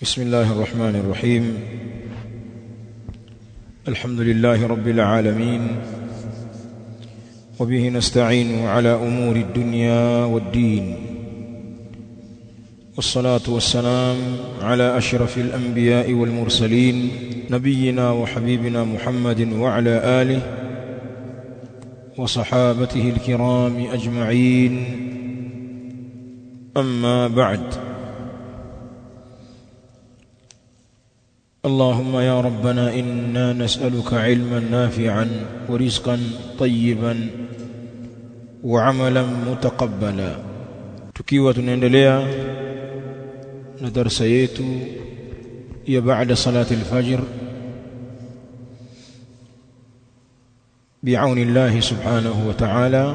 بسم الله الرحمن الرحيم. الحمد لله رب العالمين، وبه نستعين على أمور الدنيا والدين، والصلاة والسلام على أشرف الأنبياء والمرسلين نبينا وحبيبنا محمد وعلى آله وصحابته الكرام أجمعين. أما بعد، اللهم يا ربنا إنا نسألك علما نافعا ورزقا طيبا وعملا متقبلا. tukiwa tunaendelea na darasa yetu ya baada salati al-fajr bi'auni Allah subhanahu wa ta'ala,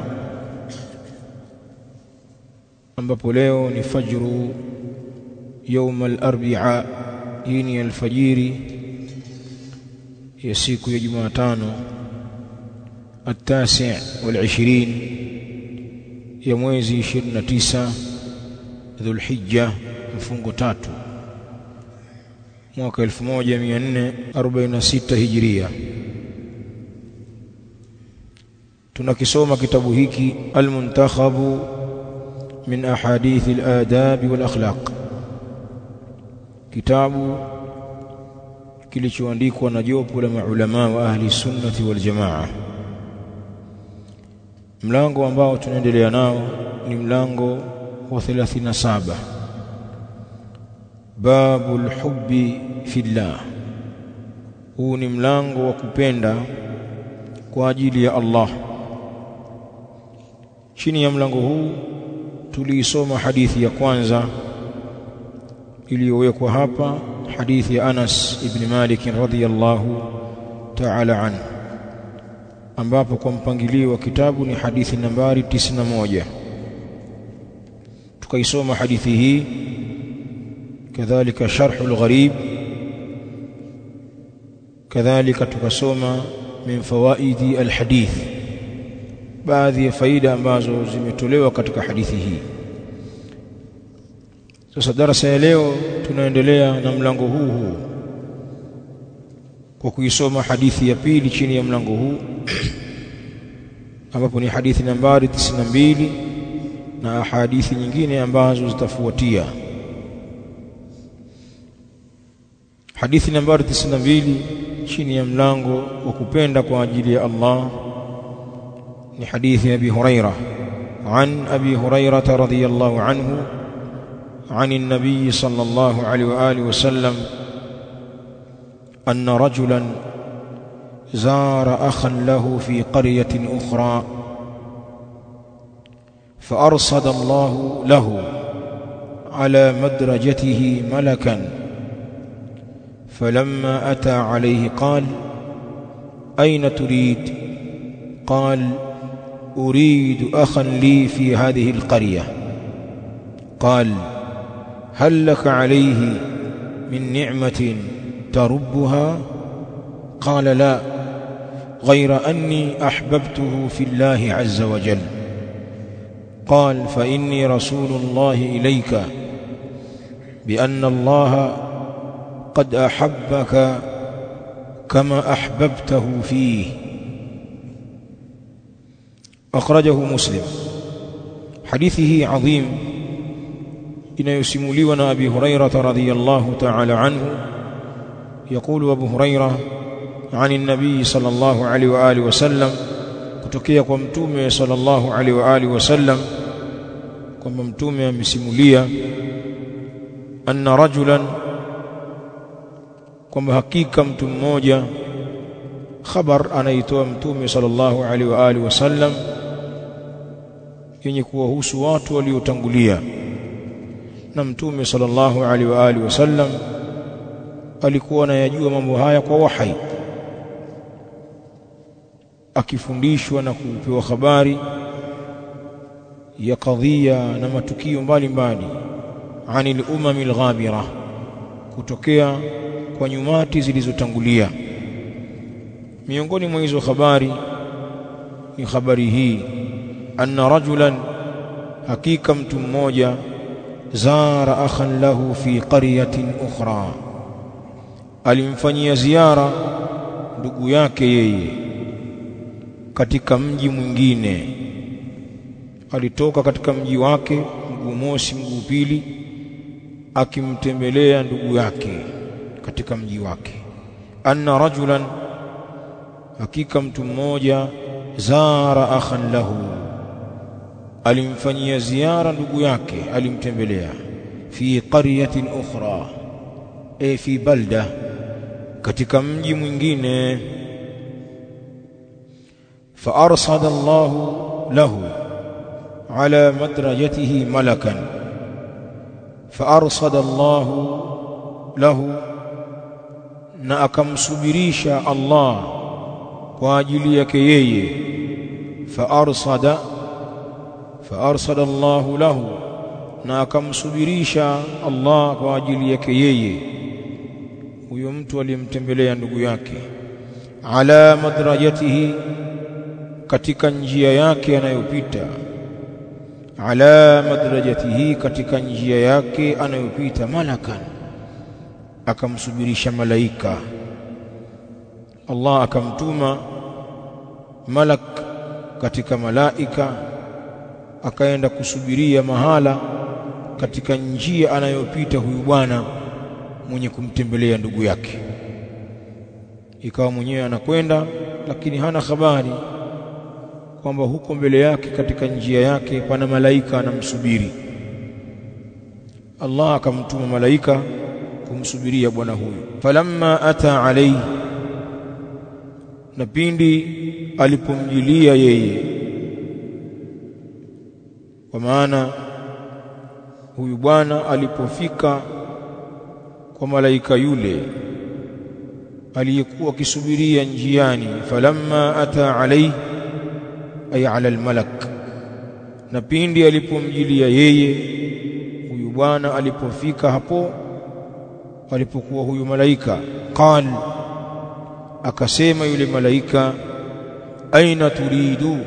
ambapo leo ni fajru يوم الأربعاء، hii ni alfajiri ya siku ya Jumatano التاسع والعشرين ya mwezi 29 Dhulhijja mfungo 3 mwaka 1446 Hijria. tunakisoma kitabu hiki Al-Muntakhabu min ahadith al-adab wal akhlaq, kitabu kilichoandikwa na jopo la maulama wa ahli sunnati wal jamaa. Mlango ambao tunaendelea nao ni mlango wa 37, babul hubbi fillah. huu ni mlango wa kupenda kwa ajili ya Allah. chini ya mlango huu tuliisoma hadithi ya kwanza iliyowekwa hapa, hadithi ya Anas ibn Malik radhiyallahu ta'ala anhu, ambapo kwa mpangilio wa kitabu ni hadithi nambari 91. tukaisoma hadithi hii, kadhalika sharhul gharib, kadhalika tukasoma min fawaidi alhadith, baadhi ya faida ambazo zimetolewa katika hadithi hii. Sasa darasa ya leo tunaendelea na mlango huu kwa kuisoma hadithi ya pili chini ya mlango huu, ambapo ni hadithi nambari 92 na hadithi nyingine ambazo zitafuatia. hadithi nambari 92 chini ya mlango wa kupenda kwa ajili ya Allah ni hadithi ya Abi Hurairah. عن أبي هريرة رضي الله عنه عن النبي صلى الله عليه وآله وسلم أن رجلا زار أخا له في قرية أخرى، فأرصد الله له على مدرجته ملكا، فلما أتى عليه قال: أين تريد؟ قال: أريد أخا لي في هذه القرية. قال: هل لك عليه من نعمة تربها؟ قال: لا، غير أني أحببته في الله عز وجل. قال: فإني رسول الله إليك بأن الله قد أحبك كما أحببته فيه. أخرجه مسلم. حديثه عظيم inayosimuliwa na Abi Hurairah radhiyallahu ta'ala anhu. يقول أبو هريرة عن النبي صلى الله عليه وآله وسلم، kutokea kwa mtume sallallahu alaihi wa alihi wasallam kwamba mtume amesimulia, anna rajulan, kwamba hakika mtu mmoja, khabar anaitoa mtume sallallahu alaihi wa alihi wasallam yenye kuwahusu watu waliotangulia, na mtume sallallahu alaihi wa alihi wasallam alikuwa anayajua mambo haya kwa wahi, akifundishwa na kupewa habari ya kadhia na matukio mbalimbali, anil umamil ghabira, kutokea kwa nyumati zilizotangulia. miongoni mwa hizo habari ni habari hii, anna rajulan, hakika mtu mmoja, zara akhan lahu fi qaryatin ukhra, alimfanyia ziara ndugu yake yeye katika mji mwingine. Alitoka katika mji wake mguu mosi mguu pili akimtembelea ndugu yake katika mji wake. Anna rajulan, hakika mtu mmoja, zara akhan lahu, alimfanyia ziara ndugu yake, alimtembelea fi qaryatin ukhra, fi balda, katika mji mwingine. Fa arsada Allahu lahu ala madrajatihi malakan, fa arsada Allahu lahu, na akamsubirisha Allah kwa ajili yake yeye. Fa arsada Allahu lahu, na akamsubirisha Allah kwa ajili yake yeye, huyo mtu aliyemtembelea ndugu yake. Ala madrajatihi, katika njia yake anayopita. Ala madrajatihi, katika njia yake anayopita. Malakan, akamsubirisha malaika. Allah akamtuma malak katika malaika, akaenda kusubiria mahala katika njia anayopita huyu bwana mwenye kumtembelea ndugu yake. Ikawa mwenyewe anakwenda, lakini hana habari kwamba huko mbele yake katika njia yake pana malaika anamsubiri. Allah akamtuma malaika kumsubiria bwana huyu. Falamma ata alayhi, na pindi alipomjilia yeye, kwa maana huyu bwana alipofika kwa malaika yule aliyekuwa akisubiria njiani. Falamma ata alayhi ay ala almalak, na pindi alipomjilia yeye huyu bwana alipofika hapo alipokuwa huyu malaika. Qal, akasema yule malaika, aina turidu,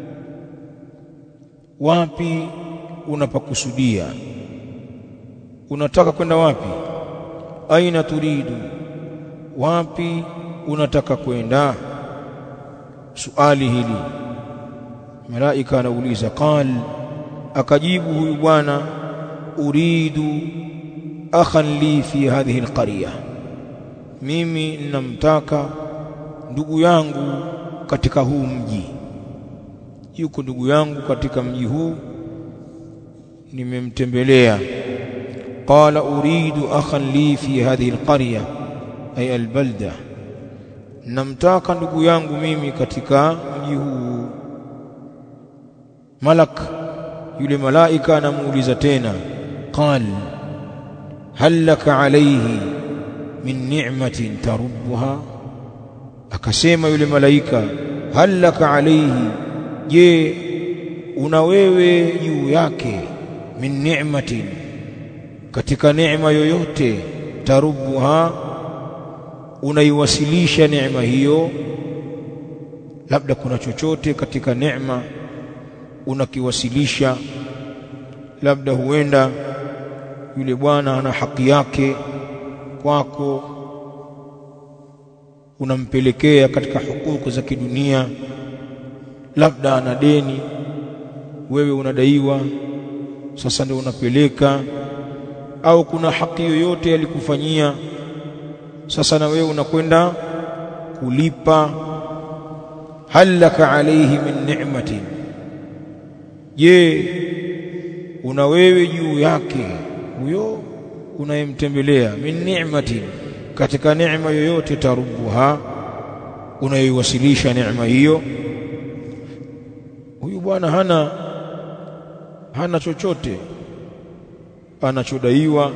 wapi unapakusudia, unataka kwenda wapi? Aina turidu, wapi unataka kwenda? Suali hili malaika anauliza. Qal, akajibu huyu bwana, uridu akhan li fi hadhihi alqarya, mimi ninamtaka ndugu yangu katika huu mji. Yuko ndugu yangu katika mji huu, nimemtembelea. Qala uridu akhan li fi hadhihi alqarya ay albalda, namtaka ndugu yangu mimi katika mji huu. Malak yule malaika anamuuliza tena. Qal hal laka alayhi min ni'matin tarubbuha, akasema yule malaika, hal laka alayhi, je una wewe juu yake, min ni'matin, katika neema yoyote, tarubbuha, unaiwasilisha neema hiyo. Labda kuna chochote katika neema unakiwasilisha, labda huenda yule bwana ana haki yake kwako, unampelekea katika hukuku za kidunia. Labda ana deni, wewe unadaiwa, sasa ndio unapeleka. Au kuna haki yoyote alikufanyia, sasa na wewe unakwenda kulipa. Hal laka alayhi min ni'matin, je una wewe juu yake huyo unayemtembelea, min ni'matin, katika neema yoyote, tarubuha, unaiwasilisha neema hiyo. Huyu bwana hana chochote anachodaiwa,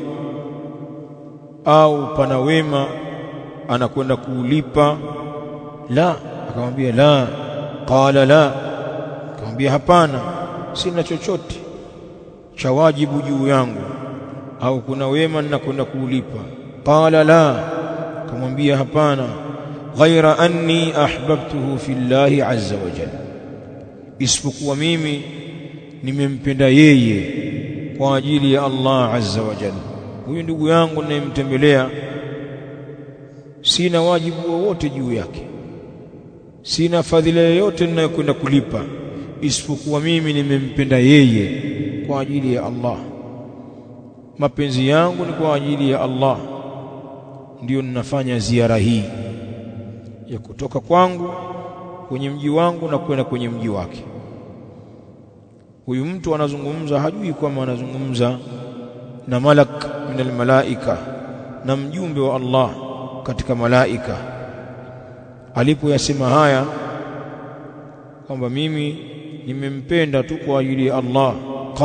au pana wema anakwenda kuulipa. La, akamwambia la. Qala la, akamwambia hapana, sina chochote cha wajibu juu yangu, au kuna wema ninakwenda kuulipa. Qala la, akamwambia hapana, ghaira anni ahbabtuhu fillahi azza wa jalla, isipokuwa mimi nimempenda yeye kwa ajili ya Allah azza wa jalla. Huyu ndugu yangu ninayemtembelea sina wajibu wowote juu yake, sina fadhila yoyote ninayokwenda kulipa, isipokuwa mimi nimempenda yeye kwa ajili ya Allah. Mapenzi yangu ni kwa ajili ya Allah, ndio ninafanya ziara hii ya kutoka kwangu kwenye mji wangu na kwenda kwenye mji wake. Huyu mtu anazungumza, hajui kwamba anazungumza na malak min almalaika, na mjumbe wa Allah katika malaika. Alipoyasema haya kwamba mimi nimempenda tu kwa ajili ya Allah,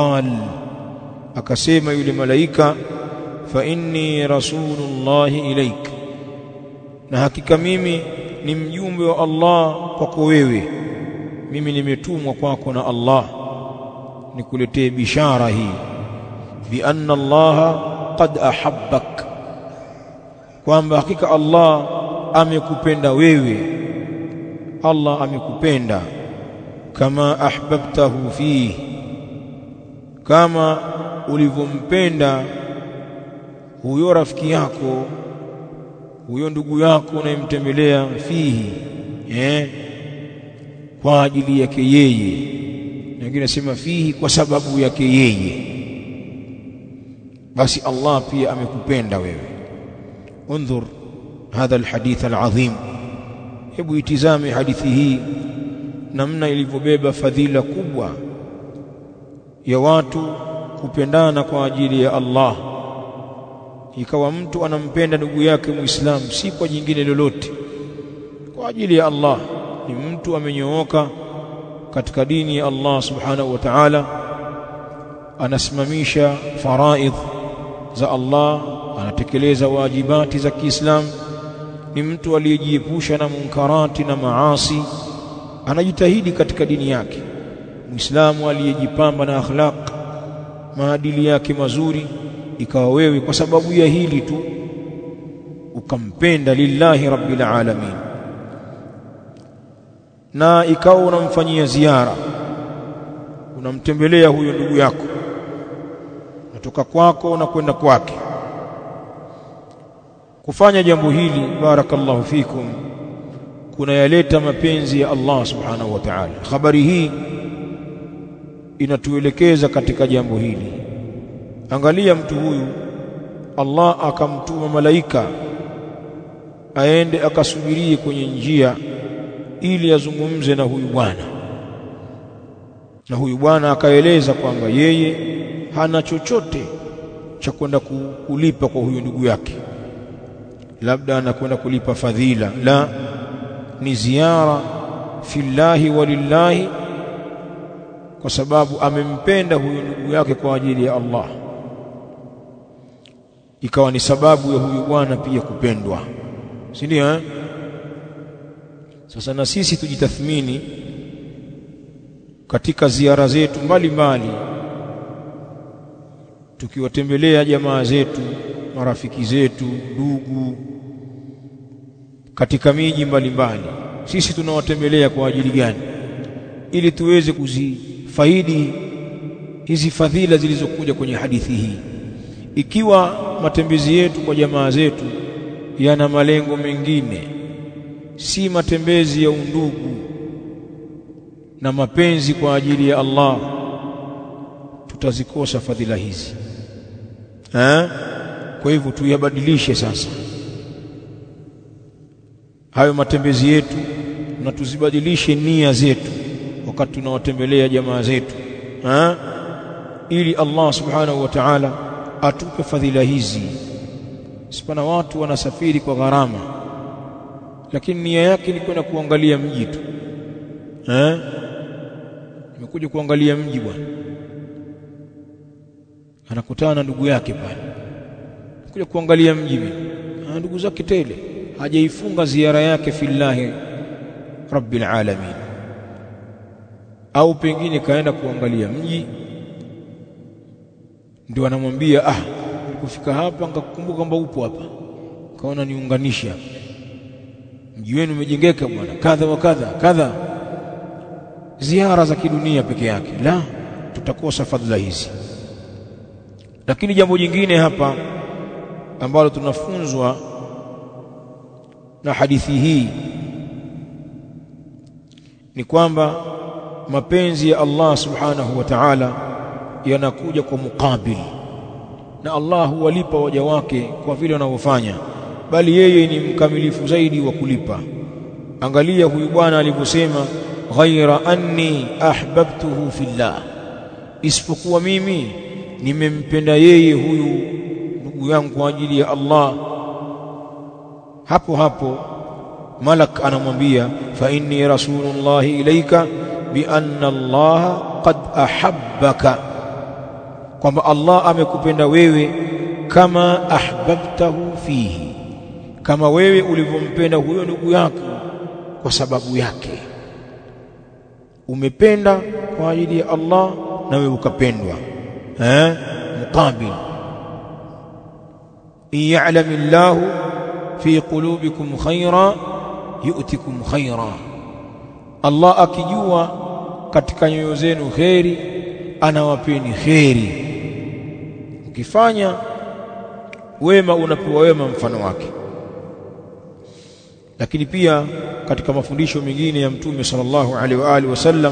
akasema yule malaika, fa inni rasulullahi ilaik, na hakika mimi ni mjumbe wa Allah kwako wewe, mimi nimetumwa kwako na Allah nikuletee bishara hii, bi anna Allah qad ahabbak, kwamba hakika Allah amekupenda wewe, Allah amekupenda, kama ahbabtahu fihi, kama ulivyompenda huyo rafiki yako, huyo ndugu yako unayemtembelea, fihi, kwa ajili yake yeye, na wengine nasema fihi kwa sababu yake yeye, basi Allah pia amekupenda wewe. Undhur hadha alhadith alazim, hebu itizame hadithi hii namna ilivyobeba fadhila kubwa ya watu kupendana kwa ajili ya Allah. Ikawa mtu anampenda ndugu yake Muislamu si kwa jingine lolote, kwa ajili ya Allah. Ni mtu amenyooka katika dini ya Allah subhanahu wa ta'ala, anasimamisha faraidh za Allah, anatekeleza wajibati za Kiislamu. Ni mtu aliyejiepusha na munkarati na maasi, anajitahidi katika dini yake. Muislamu aliyejipamba na akhlaq, maadili yake mazuri. Ikawa wewe kwa sababu ya hili tu ukampenda lillahi rabbil alamin, na ikawa unamfanyia ziara, unamtembelea huyo ndugu yako, natoka kwako na kwenda kwake. Kufanya jambo hili, barakallahu fikum, kuna yaleta mapenzi ya Allah subhanahu wa ta'ala. Habari hii inatuelekeza katika jambo hili. Angalia mtu huyu, Allah akamtuma malaika aende akasubirie kwenye njia ili azungumze na huyu bwana, na huyu bwana akaeleza kwamba yeye hana chochote cha kwenda kulipa kwa huyu ndugu yake, labda anakwenda kulipa fadhila, la, ni ziara fillahi walillahi, kwa sababu amempenda huyu ndugu yake kwa ajili ya Allah. Ikawa ni sababu ya huyu bwana pia kupendwa, si ndio? Sasa na sisi tujitathmini katika ziara zetu mbalimbali, tukiwatembelea jamaa zetu, marafiki zetu, ndugu katika miji mbalimbali. Sisi tunawatembelea kwa ajili gani? Ili tuweze kuzifaidi hizi fadhila zilizokuja kwenye hadithi hii. Ikiwa matembezi yetu kwa jamaa zetu yana malengo mengine, si matembezi ya undugu na mapenzi kwa ajili ya Allah, tutazikosa fadhila hizi. Kwa hivyo tuyabadilishe sasa hayo matembezi yetu, na tuzibadilishe nia zetu wakati tunawatembelea jamaa zetu, ili Allah subhanahu wa ta'ala atupe fadhila hizi. Sipana watu wanasafiri kwa gharama, lakini nia yake ni kwenda kuangalia mji tu. Nimekuja kuangalia mji bwana, anakutana na ndugu yake pale, kuja kuangalia mji mimi, ndugu zake tele, hajaifunga ziara yake fillahi rabbil alamin. Au pengine kaenda kuangalia mji, ndio anamwambia kufika hapa nikakumbuka kwamba upo hapa, kaona niunganisha, mji wenu umejengeka bwana, kadha wa kadha kadha. Ziara za kidunia peke yake, la, tutakosa fadhila hizi. Lakini jambo jingine hapa ambalo tunafunzwa na hadithi hii ni kwamba mapenzi ya Allah subhanahu wa ta'ala yanakuja kwa mukabili, na Allah huwalipa waja wake kwa vile wanavyofanya, bali yeye ni mkamilifu zaidi wa kulipa. Angalia huyu bwana alivyosema, ghaira anni ahbabtuhu fillah, isipokuwa mimi nimempenda yeye huyu ndugu yangu kwa ajili ya Allah. Hapo hapo malak anamwambia, fa inni rasulullahi ilaika bi anna Allah qad ahabbaka, kwamba Allah amekupenda wewe kama ahbabtahu fihi, kama wewe ulivyompenda huyo ndugu yako kwa sababu yake. Umependa kwa ajili ya Allah na wewe ukapendwa. Muqabil, in ya'lamillahu fi qulubikum khaira yu'tikum khaira, Allah akijua katika nyoyo zenu khairi anawapeni khairi. Ukifanya wema unapewa wema mfano wake. Lakini pia katika mafundisho mengine ya Mtume sallallahu alaihi wa alihi wasallam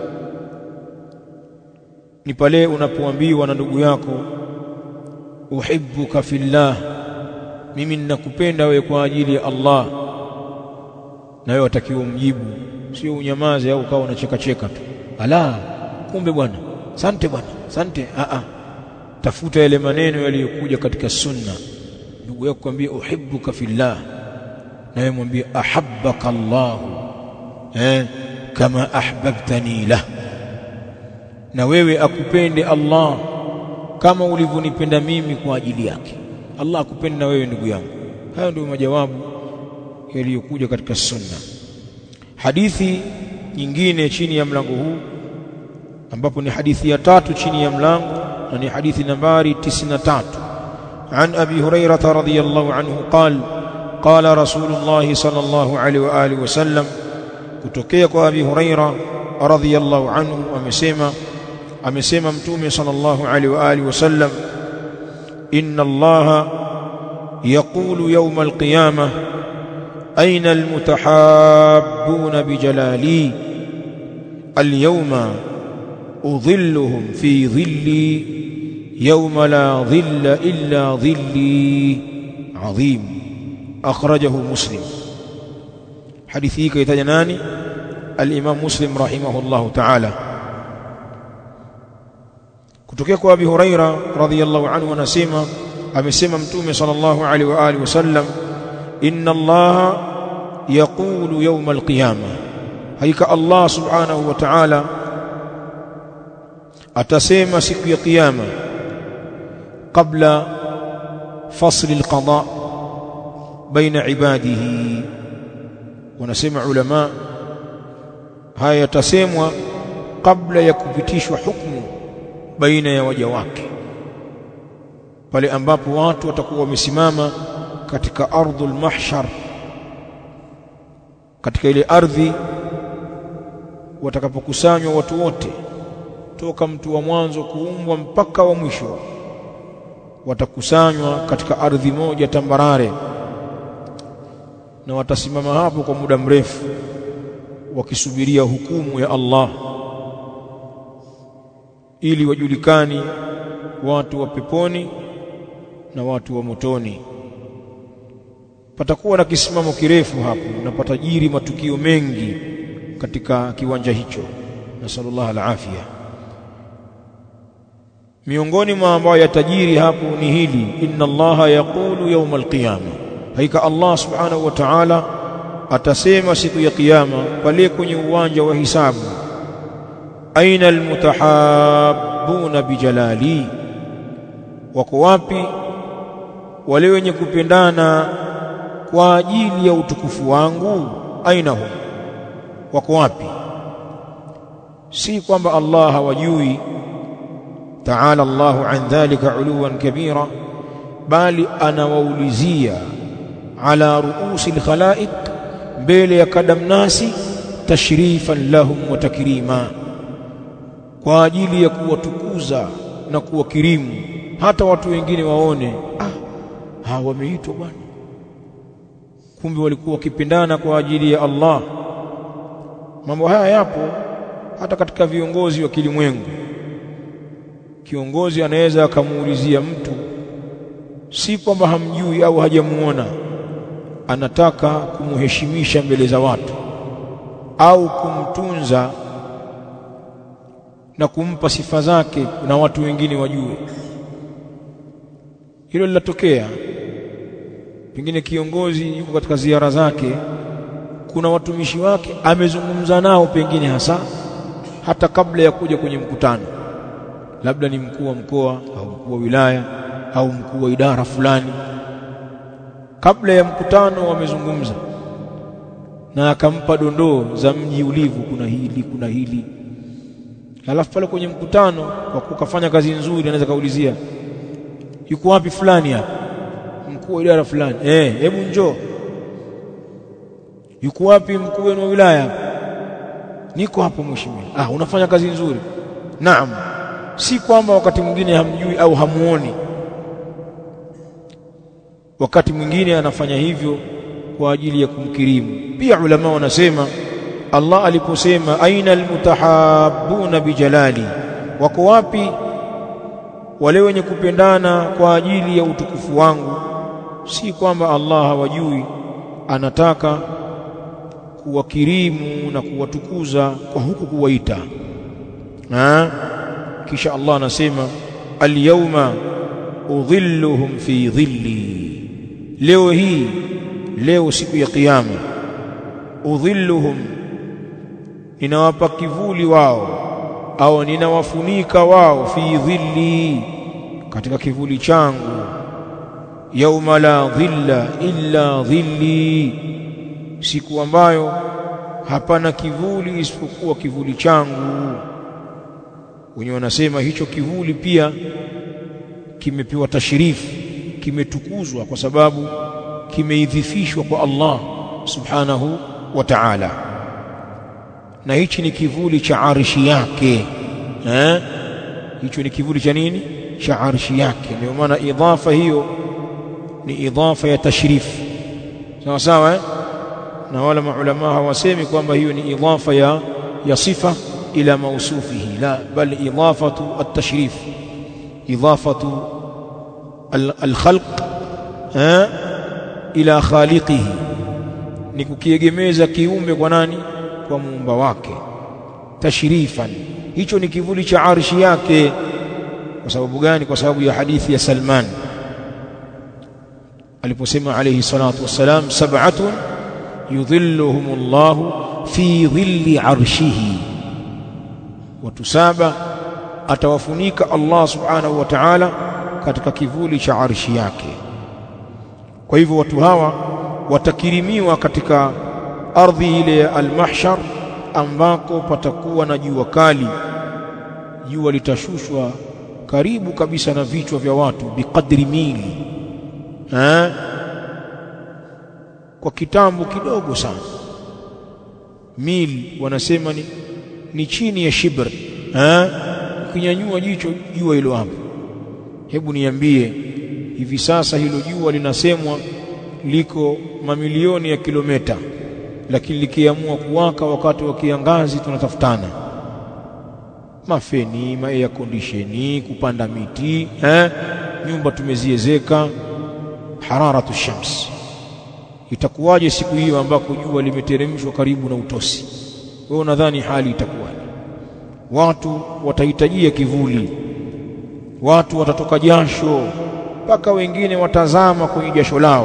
ni pale unapoambiwa na ndugu yako, uhibbuka fillah, mimi ninakupenda wewe kwa ajili ya Allah, na wewe utakiwa mjibu, sio unyamaze au ukawa unacheka cheka tu. Ala, kumbe bwana, asante bwana, asante. Tafuta yale maneno yaliyokuja katika sunna. Ndugu yako kwambia uhibbuka fillah, na wewe mwambie ahabbaka Allah kama ahbabtani lah, na wewe akupende Allah kama ulivyonipenda mimi kwa ajili yake. Allah akupende na wewe ndugu yangu. Hayo ndio majawabu yaliyokuja katika sunna. Hadithi nyingine chini ya mlango huu, ambapo ni hadithi ya 3 chini ya mlango, na ni hadithi nambari 93. An Abi Hurairah radhiyallahu anhu qala Rasulullah sallallahu alaihi wa alihi wasallam, kutokea kwa Abi Hurairah radhiyallahu anhu amesema Mtume sallallahu alaihi wa alihi wasallam, inna Allah yaqulu yawm al-qiyamah aina al-mutahabbun bijalali al-yawma udhilluhum fi dhilli yawma la dhilla illa dhilli adhim, akhrajahu Muslim. Hadithi hii kaitaja nani? Al-Imam Muslim rahimahullahu ta'ala. Kutokea kwa Abi Huraira radhiyallahu anhu amesema Mtume sallallahu alaihi wa alihi wasallam, inna Allah yaqulu yawm al-qiyamah, hakika Allah subhanahu wa ta'ala atasema siku ya kiyama, qabla fasl al-qada baina ibadihi. Wanasema ulama, haya yatasemwa kabla ya kupitishwa hukumu baina ya waja wake, pale ambapo watu watakuwa wamesimama katika ardhul mahshar, katika ile ardhi watakapokusanywa watu wote toka mtu wa mwanzo kuumbwa mpaka wa mwisho, watakusanywa katika ardhi moja tambarare, na watasimama hapo kwa muda mrefu wakisubiria hukumu ya Allah, ili wajulikani watu wa peponi na watu wa motoni. Patakuwa na kisimamo kirefu hapo, na patajiri matukio mengi katika kiwanja hicho, nasallallahu alafia. Miongoni mwa ambayo yatajiri hapo ni hili, inna Allaha yaqulu yawm al-qiyamah, hakika Allah subhanahu wa ta'ala atasema siku ya kiyama pale kwenye uwanja wa hisabu, aina almutahabbuna bijalali, wako wapi wale wenye kupendana kwa ajili ya utukufu wangu? Aina hum, wako wapi? Si kwamba Allah hawajui, ta'ala Allahu an dhalika uluwan kabira, bali anawaulizia ala ruusi alkhalaiq, mbele ya kadamnasi, tashrifan lahum wa takrima, kwa ajili ya kuwatukuza na kuwakirimu hata watu wengine waone hawa wameitwa bwana, kumbe walikuwa wakipendana kwa ajili ya Allah. Mambo haya yapo hata katika viongozi wa kilimwengu. Kiongozi anaweza akamuulizia mtu, si kwamba hamjui au hajamuona, anataka kumuheshimisha mbele za watu au kumtunza na kumpa sifa zake na watu wengine wajue. Hilo linatokea. Pengine kiongozi yuko katika ziara zake, kuna watumishi wake amezungumza nao pengine hata kabla ya kuja kwenye mkutano, labda ni mkuu wa mkoa au mkuu wa wilaya au mkuu wa idara fulani. Kabla ya mkutano wamezungumza na akampa dondoo za mji ulivyo, kuna hili. Halafu pale kwenye mkutano, kwa kukafanya kazi nzuri, anaweza kaulizia, yuko wapi fulani hapa, mkuu wa idara fulani? Hebu njoo. Yuko wapi mkuu wa wilaya? Niko hapo mheshimiwa. Unafanya kazi nzuri. Naam. Si kwamba wakati mwingine hamjui au hamuoni. Wakati mwingine anafanya hivyo kwa ajili ya kumkirimu. Pia ulama wanasema, Allah aliposema aina almutahabbuna bijalali, wako wapi wale wenye kupendana kwa ajili ya utukufu wangu, si kwamba Allah hawajui, anataka kuwakirimu na kuwatukuza kwa huku kuwaita. Kisha Allah anasema al-yawma udhilluhum fi dhilli, leo siku ya kiyama, udhilluhum, ninawapa kivuli wao au ninawafunika wao, fi dhilli, katika kivuli changu, yawma la dhilla illa dhilli, siku ambayo hapana kivuli isipokuwa kivuli changu. Wenye wanasema hicho kivuli pia kimepewa tashrifu, kimetukuzwa kwa sababu kimeidhifishwa kwa Allah subhanahu wa ta'ala, na hichi ni kivuli cha arshi yake. Hicho ni kivuli cha nini? Cha arshi yake. Ndio maana idhafa hiyo ni idhafa ya tashrifu, sawa sawa. Na wala maulama hawasemi kwamba hiyo ni idhafa ya sifa ila mausufihi, la, bal idafatu at-tashrif, idafatu al-khalq ila khaliqihi, ni kukiegemeza kiumbe kwa nani? Kwa muumba wake, tashrifan. Hicho ni kivuli cha arshi yake. Kwa sababu gani? Kwa sababu ya hadithi ya Salman aliposema alayhi salatu wassalam, sab'atun yudhilluhumullahu fi dhilli arshihi, watu saba atawafunika Allah subhanahu wa ta'ala katika kivuli cha arshi yake. Kwa hivyo watu hawa watakirimiwa katika ardhi ile ya al-mahshar, ambako patakuwa na jua kali. Jua litashushwa karibu kabisa na vichwa vya watu, biqadri mili, kwa kitambo kidogo sana. Mili wanasema ni chini ya shibr. Ukinyanyua jicho jua hilo hapo. Hebu niambie, hivi sasa hilo jua linasemwa liko mamilioni ya kilomita, lakini likiamua kuwaka wakati wa kiangazi tunatafutana. Mafeni, air condition, kupanda miti, nyumba tumeziezeka, hararatu shams. Itakuwaje siku hiyo ambako jua limeteremshwa karibu na utosi? Wewe unadhani hali itakuwaje? Watu watahitajia kivuli, watu watatoka jasho, mpaka wengine watazama kwenye jasho lao,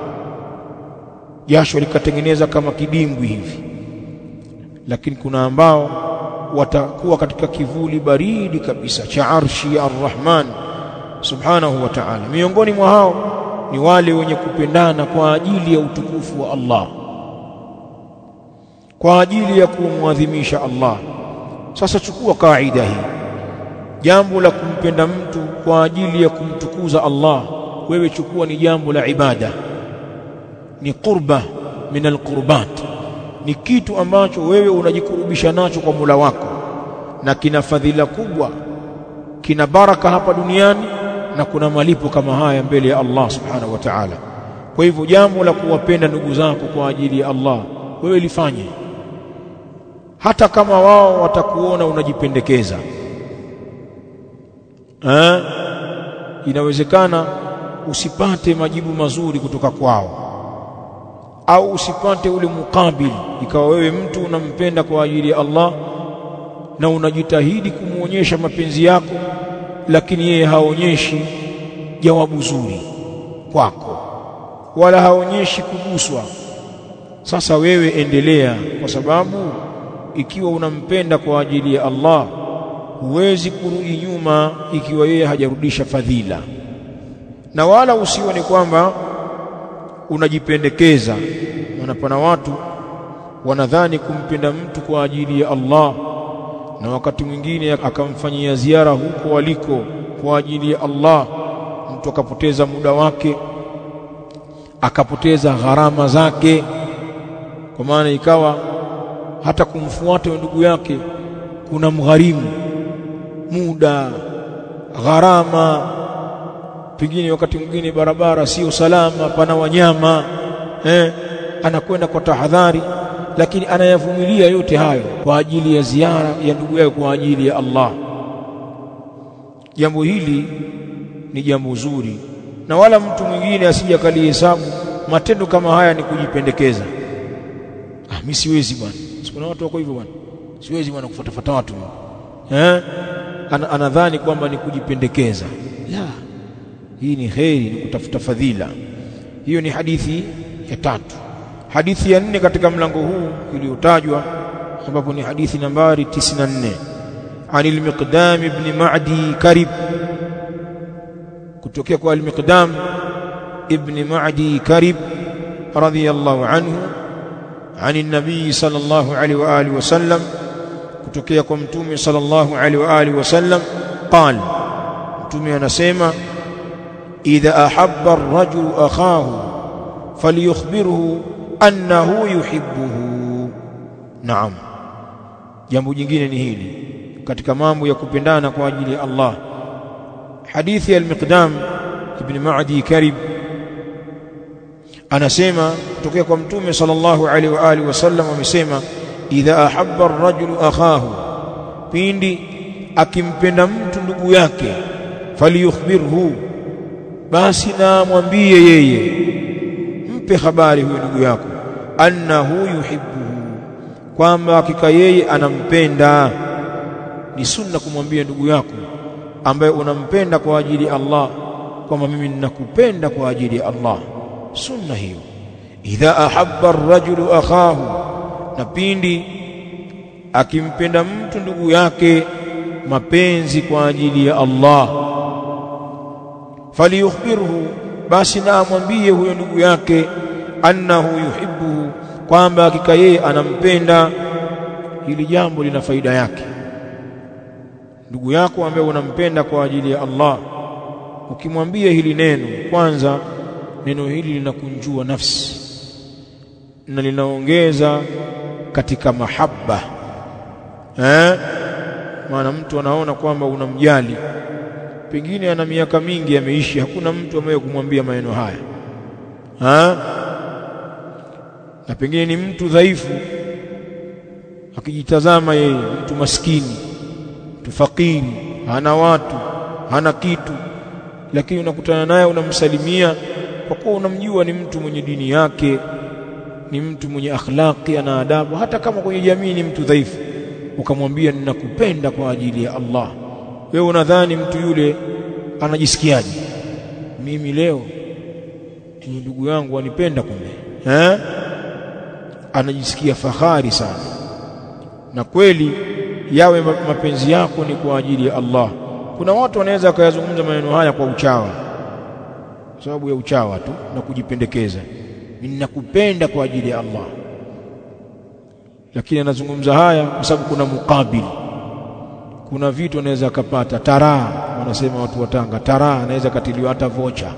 jasho likatengeneza kama kidimbwi hivi. Lakini kuna ambao watakuwa katika kivuli baridi kabisa cha arshi ya Ar-Rahman subhanahu wa ta'ala. Miongoni mwa hao ni wale wenye kupendana kwa ajili ya utukufu wa Allah, kwa ajili ya kumwadhimisha Allah. Sasa chukua kaida hii, jambo la kumpenda mtu kwa ajili ya kumtukuza Allah, wewe chukua ni jambo la ibada, ni qurba min alqurbat, ni kitu ambacho wewe unajikurubisha nacho kwa Mola wako, na kina fadhila kubwa, kina baraka hapa duniani na kuna malipo kama haya mbele ya Allah subhanahu wa ta'ala. Kwa hivyo jambo la kuwapenda ndugu zako kwa ajili ya Allah wewe lifanye, hata kama wao watakuona unajipendekeza. Inawezekana usipate majibu mazuri kutoka kwao, au usipate ule mukabili, ikawa wewe mtu unampenda kwa ajili ya Allah na unajitahidi kumuonyesha mapenzi yako, lakini yeye haonyeshi jawabu zuri kwako wala haonyeshi kuguswa. Sasa wewe endelea, kwa sababu ikiwa unampenda kwa ajili ya Allah huwezi kurudi nyuma ikiwa yeye hajarudisha fadhila. Na wala usione kwamba unajipendekeza, maana pana watu wanadhani kumpenda mtu kwa ajili ya Allah na wakati mwingine akamfanyia ziara huko waliko kwa ajili ya Allah, mtu akapoteza muda wake, akapoteza gharama zake, kwa maana ikawa hata kumfuata ndugu yake kuna mgharimu muda, gharama, pengine wakati mwingine barabara sio salama, pana wanyama, anakwenda kwa tahadhari, lakini anayavumilia yote hayo kwa ajili ya ziara ya ndugu yake kwa ajili ya Allah. Jambo hili ni jambo zuri, na wala mtu mwingine asije kalihesabu matendo kama haya ni kujipendekeza. Mimi siwezi bwana, sikuna watu wako hivyo bwana, siwezi bwana kufuatafuata watu. Anadhani kwamba ni kujipendekeza. La, hii ni kheri, ni kutafuta fadhila. Hiyo ni hadithi ya 3. Hadithi ya 4 katika mlango huu iliyotajwa, ambapo ni hadithi nambari 94. Anil Miqdam ibn Ma'di Karib, kutokea kwa al-Miqdam ibn Ma'di Karib radhiyallahu anhu, عن النبي صلى الله عليه وآله وسلم, kutokea kwa mtume sallallahu alaihi wa alihi wasallam, قال, mtume anasema, idha ahabba ar-rajulu akhahu falyukhbirhu annahu yuhibbuhu. Naam, jambo jingine ni hili katika mambo ya kupendana kwa ajili ya Allah. Hadithi ya al-Miqdam ibn Ma'di Karib anasema kutokea kwa mtume sallallahu alaihi wa alihi wasallam amesema, idha ahabba ar-rajulu akhahu, pindi akimpenda mtu ndugu yake, falyukhbirhu, basi na mwambie yeye, mpe habari huyo ndugu yako, annahu yuhibbuhu, kwamba hakika yeye anampenda. Ni sunna kumwambia ndugu yako ambaye unampenda kwa ajili ya Allah kwamba mimi ninakupenda kwa ajili ya Allah. Sunna hiyo. Idha ahabba ar-rajulu akhahu, na pindi akimpenda mtu ndugu yake mapenzi kwa ajili ya Allah, falyukhbirhu, basi na amwambie huyo ndugu yake, annahu yuhibbuhu, kwamba hakika yeye anampenda. Hili jambo lina faida yake. Ndugu yako ambaye unampenda kwa ajili ya Allah, ukimwambia hili neno, kwanza neno hili linakunjua nafsi na linaongeza katika mahaba. Maana mtu anaona kwamba unamjali, pengine ana miaka mingi ameishi, hakuna mtu ambaye kumwambia maneno haya. Na pengine ni mtu dhaifu, akijitazama yeye mtu maskini, mtu fakiri, hana watu, hana kitu, lakini unakutana naye unamsalimia kwa kuwa unamjua ni mtu mwenye dini yake, ni mtu mwenye akhlaqi, ana adabu, hata kama kwenye jamii ni mtu dhaifu, ukamwambia ninakupenda kwa ajili ya Allah. Wewe unadhani mtu yule anajisikiaje? Mimi leo ni ndugu yangu anipenda kumbe. Anajisikia fahari sana. Na kweli yawe mapenzi yako ni kwa ajili ya Allah. Kuna watu wanaweza kuyazungumza maneno haya kwa uchawa, sababu ya uchawa tu na kujipendekeza, ninakupenda kwa ajili ya Allah, lakini anazungumza haya kwa sababu kuna mukabili, kuna vitu anaweza akapata. Taraa, wanasema watu wa Tanga, taraa anaweza katiliwa hata vocha,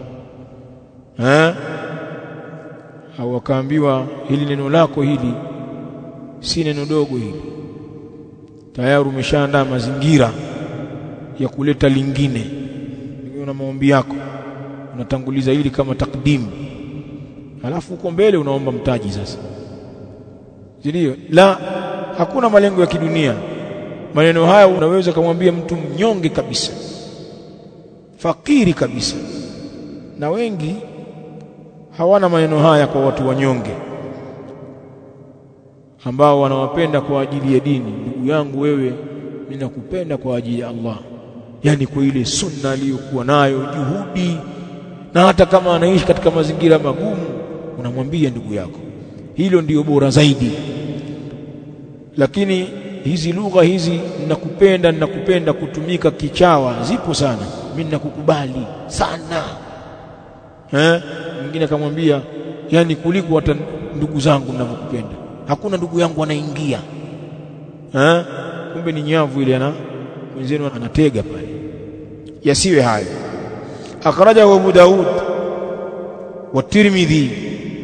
au akaambiwa hili neno lako hili si neno dogo hili, tayari umeshaandaa mazingira ya kuleta lingine. una maombi yako, unatanguliza hili kama takdimu, alafu uko mbele unaomba mtaji sasa. Ndio la, hakuna malengo ya kidunia. Maneno haya unaweza kumwambia mtu mnyonge kabisa, fakiri kabisa, na wengi hawana maneno haya kwa watu wanyonge ambao wanawapenda kwa ajili ya dini. Ndugu yangu wewe, mimi nakupenda kwa ajili ya Allah, yani kwa ile sunna aliyokuwa nayo, juhudi, na hata kama anaishi katika mazingira magumu unamwambia ndugu yako, hilo ndiyo bora zaidi. Lakini hizi lugha hizi, ninakupenda kutumika kichawa, zipo sana. Mimi ninakukubali sana, mwingine akamwambia yani kuliko hata ndugu zangu ninavyokupenda, hakuna ndugu yangu anaingia. Kumbe ni nyavu ile, ana mwenzenu anatega pale. Yasiwe hayo. Akhrajahu Abu Daud wa Tirmidhi,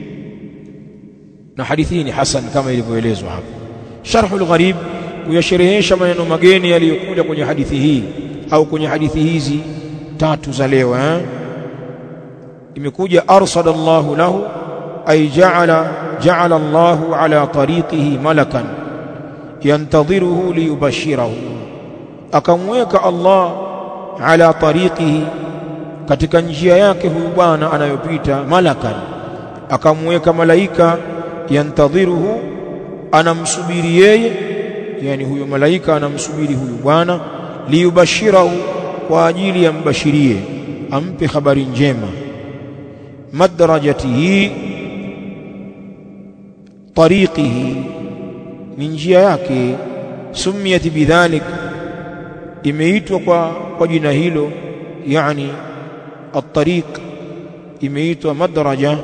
na hadithi ni hasan kama ilivyoelezwa hapa. Sharhul Gharib, kuyasherehesha maneno mageni yaliyokuja kwenye hadithi hii au kwenye hadithi hizi tatu za leo. Imekuja arsadallahu lahu ay ja'ala Allahu ala tariqihi malakan yantadhiruhu liyubashirahu, akamweka Allah ala tariqihi, katika njia yake huyu bwana anayopita, malakan, akamweka malaika, yantadhiruhu, anamsubiri yeye, yani huyo malaika anamsubiri huyu bwana, liyubashirahu, kwa ajili ya mbashirie, ampe habari njema. Madrajatihi, tariqihi, ni njia yake. Sumiyat bidhalik, imeitwa kwa jina hilo, yani at-tariq imeitwa madraja,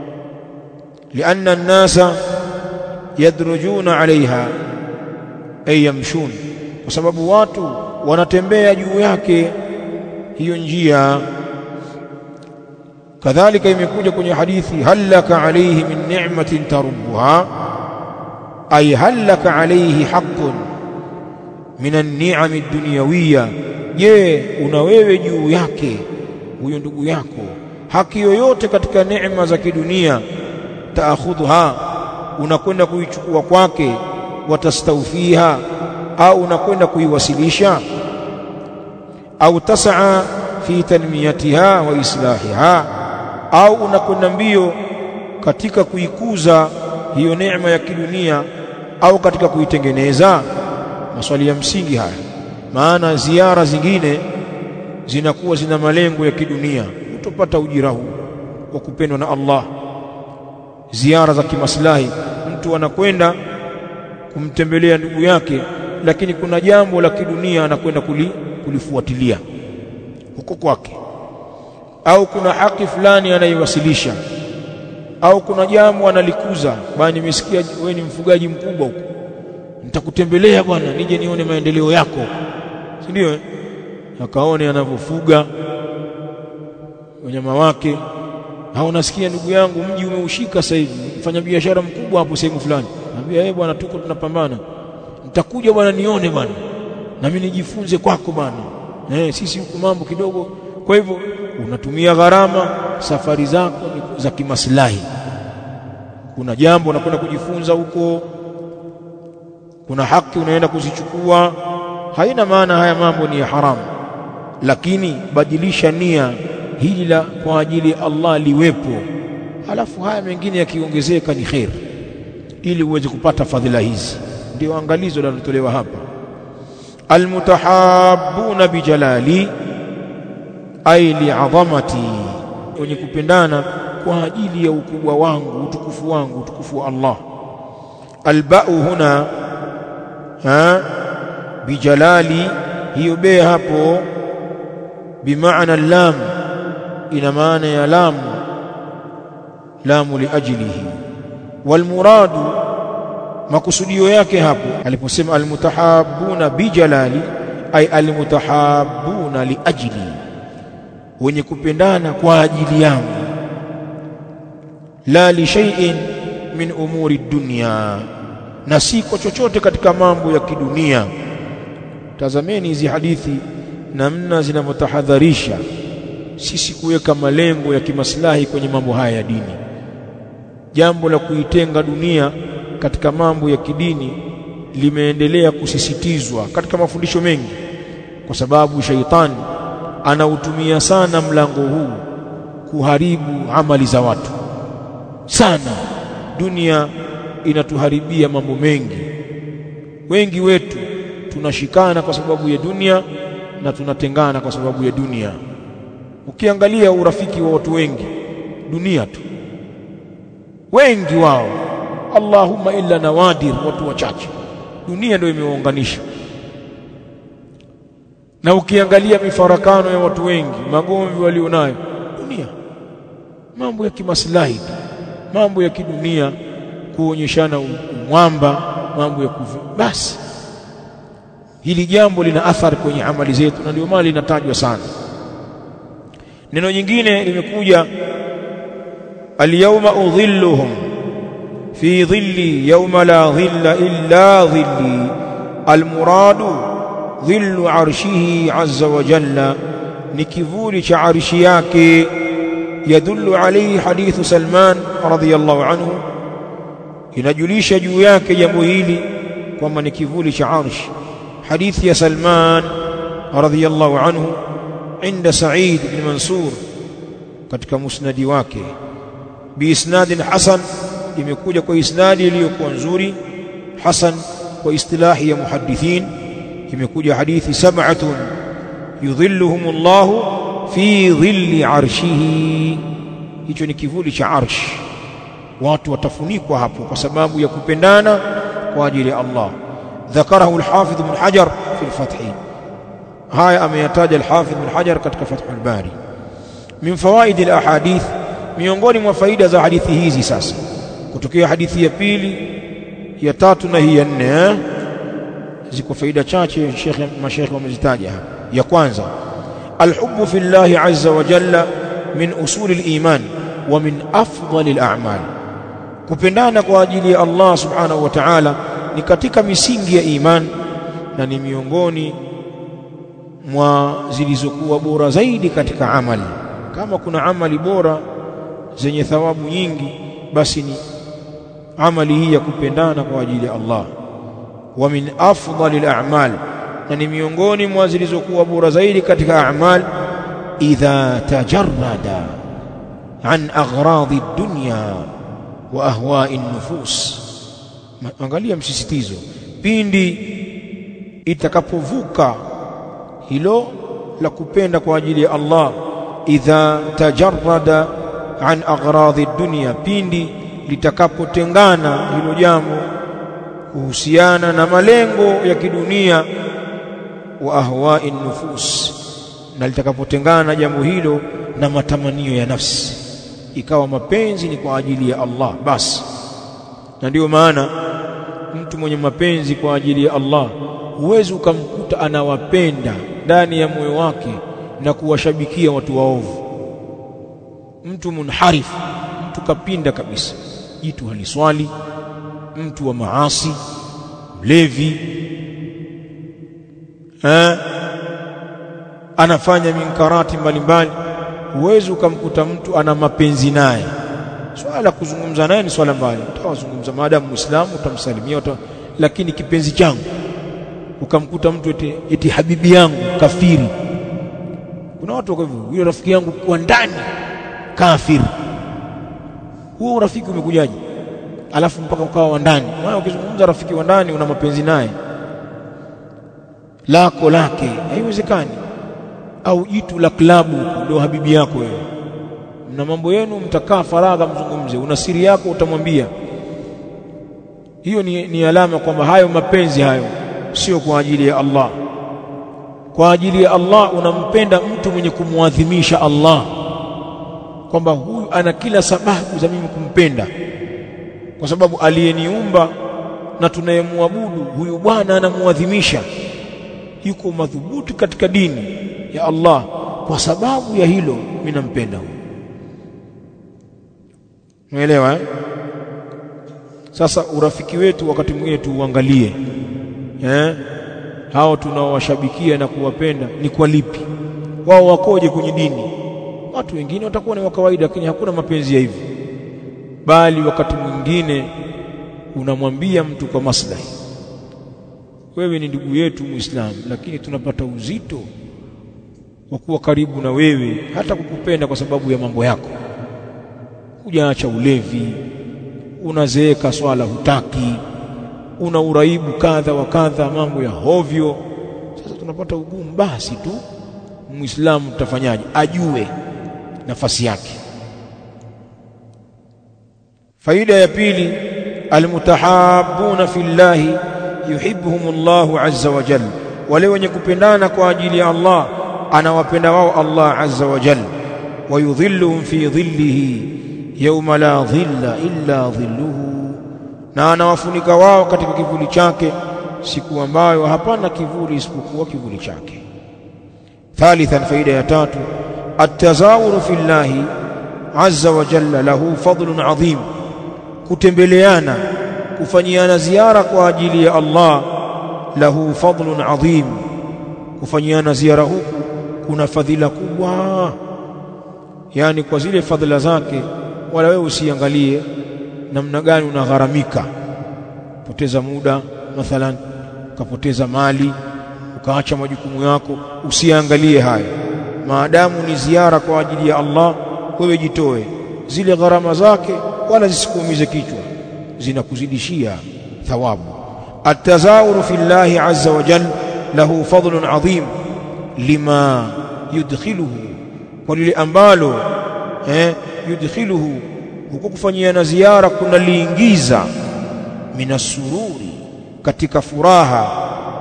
lianna an-nasa yadrujuna alaiha ay yamshun, kwa sababu watu wanatembea juu yake hiyo njia. Kadhalika imekuja kwenye hadithi, halaka alayhi min ni'matin tarubbuha, ay halaka alayhi haqqun min an-ni'am ad-dunyawiyya, je, una wewe juu yake huyo ndugu yako haki yoyote katika neema za kidunia, taakhudha, unakwenda kuichukua kwake, watastawfiha, au unakwenda kuiwasilisha, au tasaa fi tanmiyatiha wa islahiha, au unakwenda mbio katika kuikuza hiyo neema ya kidunia au katika kuitengeneza. Maswali ya msingi haya, maana ziara zingine zinakuwa zina malengo ya kidunia, utopata ujira huu wa kupendwa na Allah. Ziara za kimaslahi, mtu anakwenda kumtembelea ndugu yake, lakini kuna jambo la kidunia anakwenda kulifuatilia huko kwake, au kuna haki fulani anaiwasilisha, au kuna jambo analikuza. Bwana, nimesikia wewe ni mfugaji mkubwa huko, nitakutembelea bwana, nije nione maendeleo yako, si ndio? Akaone anavyofuga wanyama wake. Hao nasikia ndugu yangu mji umeushika sasa hivi, mfanya biashara mkubwa hapo sehemu fulani. Anambia bwana, tuko tunapambana, nitakuja bwana nione bwana, na mimi nijifunze kwako bwana. Sisi huko mambo kidogo. Kwa hivyo unatumia gharama, safari zako ni za kimaslahi. Kuna jambo unakwenda kujifunza huko, kuna haki unaenda kuzichukua. Haina maana haya mambo ni ya haramu, lakini badilisha nia hili la kwa ajili ya Allah liwepo, alafu haya mengine yakiongezeka ni khair, ili uweze kupata fadhila hizi. Ndio angalizo linalotolewa hapa. Almutahabbuna bijalali ay li'azamati, wenye kupendana kwa ajili ya ukubwa wangu, utukufu wangu, utukufu wa Allah. Alba'u huna bijalali, hiyo be hapo bimaana lam, ina maana ya lamu liajlihi. Walmuradu, makusudio yake hapo aliposema almutahabbuna bijalali, ay almutahabbuna liajli, wenye kupendana kwa ajili yangu. La li shay'in min umuri dunya, na si kwa chochote katika mambo ya kidunia. Tazameni hizi hadithi namna zinavyotahadharisha sisi kuweka malengo ya kimaslahi kwenye mambo haya ya dini. Jambo la kuitenga dunia katika mambo ya kidini limeendelea kusisitizwa katika mafundisho mengi, kwa sababu shaitani anautumia sana mlango huu kuharibu amali za watu sana. Dunia inatuharibia mambo mengi. Wengi wetu tunashikana kwa sababu ya dunia na tunatengana kwa sababu ya dunia. Ukiangalia urafiki wa watu wengi, dunia tu. Wengi wao, Allahumma illa nawadir, watu wachache, dunia ndio imewaunganisha. Na ukiangalia mifarakano ya watu wengi, magomvi walionayo, dunia, mambo ya kimaslahi, mambo ya kidunia, kuonyeshana umwamba, mambo ya basi. Hili jambo lina athari kwenye amali zetu, na ndio maana linatajwa sana. Neno jingine limekuja, al-yawma udhilluhum fi dhilli yawma la dhilla illa dhilli. Al-muradu dhillu arshihi azza wa jalla, ni kivuli cha arshi yake. Yadullu alayhi hadithu Salman radhiyallahu anhu, inajulisha juu yake jambo hili kwamba ni kivuli cha arshi. Hadithi ya Salman radhiyallahu anhu inda Sa'id bin Mansur katika musnadi wake, biisnadin hasan, imekuja kwa isnadi iliyokuwa nzuri, hasan kwa istilahi ya muhaddithin. Imekuja hadithi sab'atun yudhilluhumullahu fi dhilli arshihi, hicho ni kivuli cha arsh. Watu watafunikwa hapo kwa sababu ya kupendana kwa ajili ya Allah. Dhakarahu al-Hafidh ibn Hajar fi al-Fath, haya ameyataja al-Hafidh ibn Hajar katika Fath al-Bari. Min fawaid al-ahadith, miongoni mwa faida za hadithi hizi sasa, kutokea hadithi ya pili, ya tatu na hii ya nne, ziko faida chache mashaikh wamezitaja hapa. Ya kwanza, al-hubbu fi Allah azza wa jalla min usul al-iman wa min afdal al-a'mal, kupendana kwa ajili ya Allah subhanahu wa ta'ala ni katika misingi ya iman na ni miongoni mwa zilizokuwa bora zaidi katika amali. Kama kuna amali bora zenye thawabu nyingi, basi ni amali hii ya kupendana kwa ajili ya Allah. Wa min afdalil a'mal, na ni miongoni mwa zilizokuwa bora zaidi katika a'mal, idha tajarrada an aghradi dunya wa ahwa'i nufus. Angalia msisitizo, pindi itakapovuka hilo la kupenda kwa ajili ya Allah, idha tajarrada an aghradi dunya, pindi litakapotengana hilo jambo kuhusiana na malengo ya kidunia, wa ahwa'i nufus, na litakapotengana jambo hilo na matamanio ya nafsi, ikawa mapenzi ni kwa ajili ya Allah basi. Na ndio maana mtu mwenye mapenzi kwa ajili ya Allah huwezi ukamkuta anawapenda ndani ya moyo wake na kuwashabikia watu waovu. Mtu munharif, mtu kapinda kabisa, jitu haliswali, mtu wa maasi, mlevi, anafanya minkarati mbalimbali, huwezi ukamkuta mtu ana mapenzi naye. Swala kuzungumza naye ni swala mbali, utawazungumza maadamu Muislamu utamsalimia, lakini kipenzi changu, ukamkuta mtu eti habibi yangu kafiri. Kuna watu wako hivyo, yule rafiki yangu kwa ndani kafiri. Huo urafiki umekujaje? Alafu mpaka ukawa wa ndani. Maana ukizungumza rafiki wa ndani una mapenzi naye, lako lake, haiwezekani. Au jitu la klabu ndio habibi yako wewe, na mambo yenu mtakaa faragha mzungumze, una siri yako utamwambia. Hiyo ni alama kwamba hayo mapenzi hayo sio kwa ajili ya Allah. Kwa ajili ya Allah unampenda mtu mwenye kumuadhimisha Allah, kwamba huyu ana kila sababu za mimi kumpenda, kwa sababu aliyeniumba na tunayemwabudu huyu Bwana anamuadhimisha, yuko madhubuti katika dini ya Allah. Kwa sababu ya hilo mimi nampenda huyu. Umeelewa? Sasa urafiki wetu wakati mwingine tuuangalie, hao tunaowashabikia na kuwapenda ni kwa lipi? Wao wakoje kwenye dini? watu wengine watakuwa ni wa kawaida, lakini hakuna mapenzi ya hivi, bali wakati mwingine unamwambia mtu kwa maslahi, wewe ni ndugu yetu Muislamu, lakini tunapata uzito wa kuwa karibu na wewe, hata kukupenda kwa sababu ya mambo yako. Hujaacha ulevi, unazeeka swala hutaki, una uraibu kadha wa kadha, mambo ya hovyo. Sasa tunapata ugumu. Basi tu Muislamu tutafanyaje? Ajue nafasi yake. Faida ya pili, almutahabbuna fillahi yuhibbuhumullahu azza wa jalla, wale wenye kupendana kwa ajili ya Allah anawapenda wao Allah azza wa jalla. Wayudhilluhum fi dhillihi yawma la dhilla illa dhilluhu, na anawafunika wao katika kivuli chake siku ambayo hapana kivuli isipokuwa kivuli chake. Thalithan, faida ya tatu, at-tazawuru fillahi azza wa jalla lahu fadlun adhim, kutembeleana, kufanyiana ziara kwa ajili ya Allah, lahu fadlun adhim, kufanyiana ziara huku kuna fadhila kubwa. Yani kwa zile fadhila zake, wala wewe usiangalie namna gani unagharamika, poteza muda mathalan, ukapoteza mali, ukaacha majukumu yako, usiangalie hayo. Maadamu ni ziara kwa ajili ya Allah, wewe jitoe. Zile gharama zake wala zisikuumize kichwa, zinakuzidishia thawabu. At-tazawuru fillahi azza wa jalla lahu fadlun adhim lima yudkhiluhu, kwa lile ambalo yudkhiluhu, huko kufanyiana ziara kuna liingiza minasururi, katika furaha,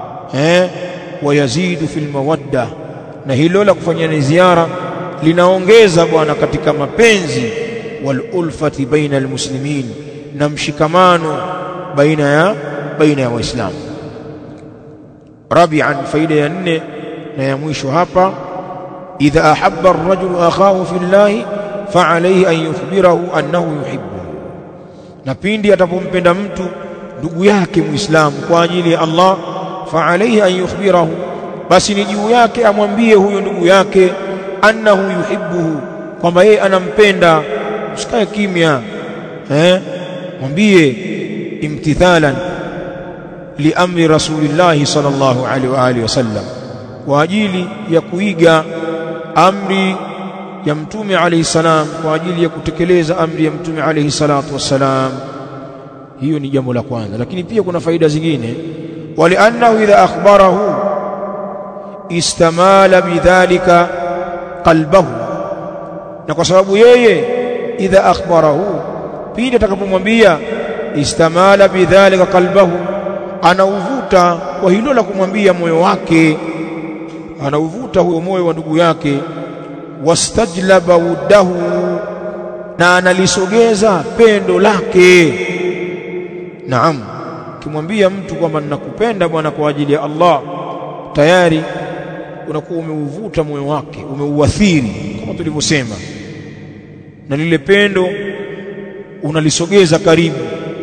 wayazidu fil mawadda, na hilo la kufanyiana ziara linaongeza bwana katika mapenzi, wal ulfati baina almuslimin, na mshikamano baina ya waislamu. Rabi'an, faida ya nne na ya mwisho hapa, idha ahabba ar-rajulu akhahu fillahi fa'alayhi an yukhbirahu annahu yuhibbuhu, na pindi atapompenda mtu ndugu yake Muislamu kwa ajili ya Allah, fa'alayhi an yukhbirahu, basi ni juu yake amwambie huyo ndugu yake annahu yuhibbuhu, kwamba yeye anampenda. Usikae kimya, mwambie imtithalan liamri rasulillahi sallallahu alaihi wa alihi wasallam, kwa ajili ya kuiga amri ya mtume alayhi salam, kwa ajili ya kutekeleza amri ya mtume alayhi salatu wassalam. Hiyo ni jambo la kwanza, lakini pia kuna faida zingine. Waliannahu idha akhbarahu istamala bidhalika qalbahu, na kwa sababu yeye idha akhbarahu, pindi atakapomwambia, istamala bidhalika qalbahu, anauvuta kwa hilo la kumwambia moyo wake, anauvuta huyo moyo wa ndugu yake. Wastajlaba wuddahu, na analisogeza pendo lake. Naam, kimwambia mtu kwamba ninakupenda bwana kwa ajili ya Allah, tayari unakuwa umeuvuta moyo wake, umeuathiri kama tulivyosema, na lile pendo unalisogeza karibu.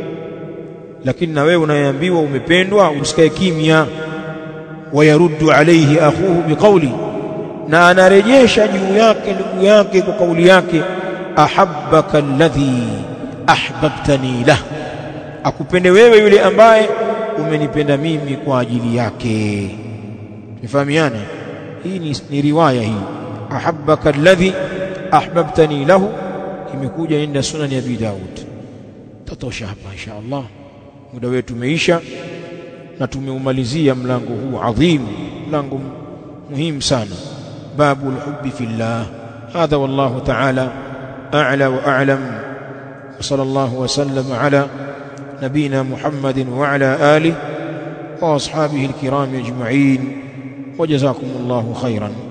Lakini na wewe unayeambiwa umependwa, usikae kimya. Wayaruddu alayhi akhuhu biqawli, na anarejesha juu yake ndugu yake kwa kauli yake, ahabbaka alladhi ahbabtani lah, akupende wewe yule ambaye umenipenda mimi kwa ajili yake. Tufahamiane, hii ni riwaya hii, ahabbaka alladhi ahbabtani lahu, imekuja inda sunan ya Abi Daud. Tatosha hapa insha Allah, muda wetu umeisha na tumeumalizia mlango huu adhim, mlango muhimu sana, babul hubbi fillah. Hadha wallahu ta'ala a'la wa a'lam, wa sallallahu wa sallama ala nabina Muhammadin wa ala alihi wa ashabihi alkiram ajma'in, wa jazakumullahu khairan.